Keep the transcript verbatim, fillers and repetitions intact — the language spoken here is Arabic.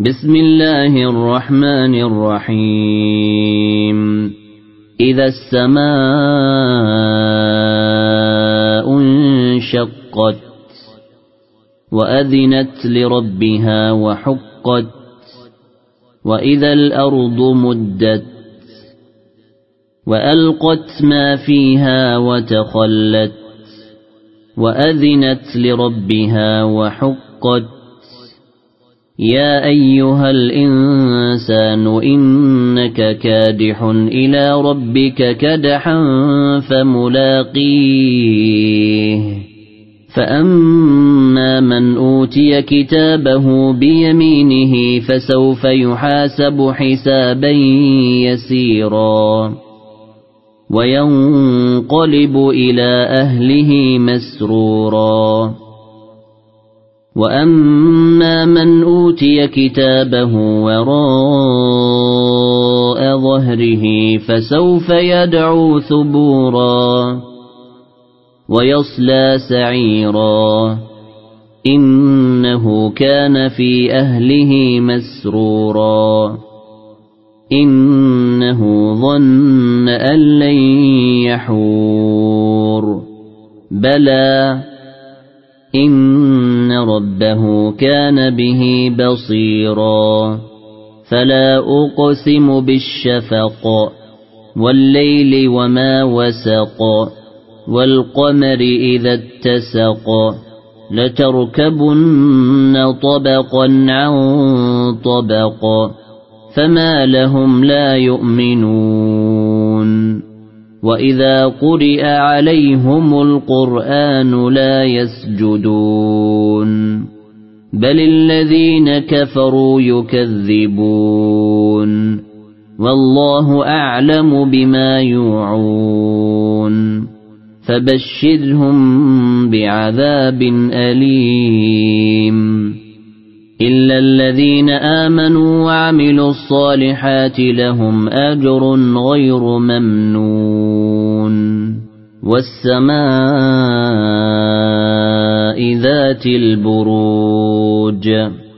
بسم الله الرحمن الرحيم إذا السماء انشقت وأذنت لربها وحقت وإذا الأرض مدت وألقت ما فيها وتخلت وأذنت لربها وحقت يا أيها الإنسان إنك كادح إلى ربك كدحا فملاقيه فأما من أوتي كتابه بيمينه فسوف يحاسب حسابا يسيرا وينقلب إلى أهله مسرورا وأما من أوتي كتابه وراء ظهره فسوف يدعو ثبورا ويصلى سعيرا إنه كان في أهله مسرورا إنه ظن أن لن يحور بلى إن ربه كان به بصيرا فلا أقسم بالشفق والليل وما وسق والقمر إذا اتسق لتركبن طبقا عن طبق فما لهم لا يؤمنون وإذا قرئ عليهم القرآن لا يسجدون بل الذين كفروا يكذبون والله أعلم بما يوعون فبشرهم بعذاب أليم إلا الذين آمنوا وعملوا الصالحات لهم أجر غير ممنون والسماء ذات البروج